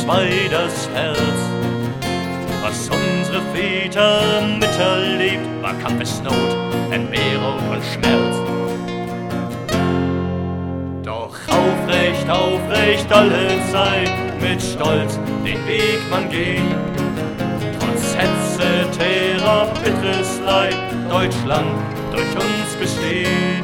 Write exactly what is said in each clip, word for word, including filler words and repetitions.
zwei das Herz. Was unsere Väter miterlebt, war Kampfesnot, Entbehrung und Schmerz. Doch aufrecht, aufrecht alle Zeit, mit Stolz den Weg man geht. Trotz Hetze, Terror, bitteres Leid, Deutschland durch uns besteht.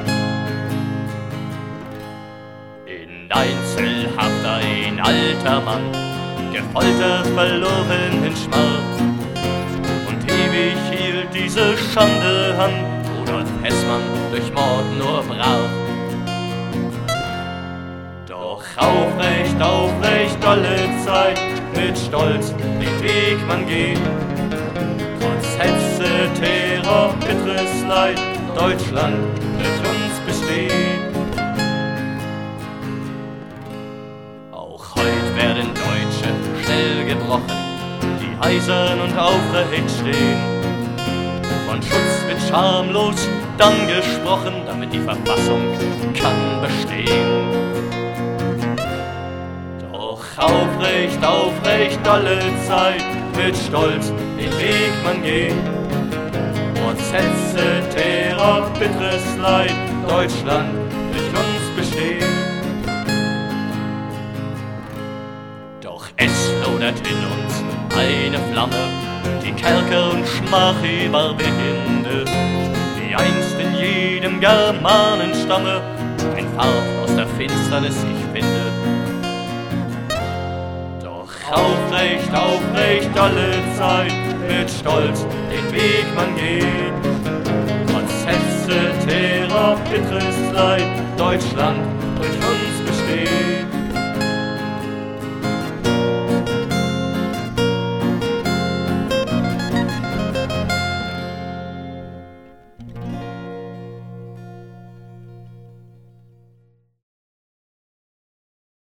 In Einzelhaft ein alter Mann, gefoltert, verloren in Schmach. Und ewig hielt diese Schande an, Rudolf Hessmann durch Mord nur brach. Doch aufrecht, aufrecht alle Zeit, mit Stolz den Weg man geht. Trotz Hetze, Terror, bitteres Leid, Deutschland durch uns besteht. Auch heut werden Deutsche schnell gebrochen, die eisern und aufrecht stehen. Von Schutz wird schamlos dann gesprochen, damit die Verfassung kann bestehen. Doch aufrecht, aufrecht alle Zeit, mit Stolz den Weg man geht. Trotz Hetze, Terror, bitteres Leid, Deutschland durch uns besteht. Doch es lodert in uns eine Flamme, die Kerker und Schmach überwindet, die einst in jedem Germanenstamme ein Pfad aus der Finsternis sich findet. Doch aufrecht, aufrecht alle Zeit, mit Stolz den Weg man geht. Trotz Hetze, Terror, bitteres Leid, Deutschland durch uns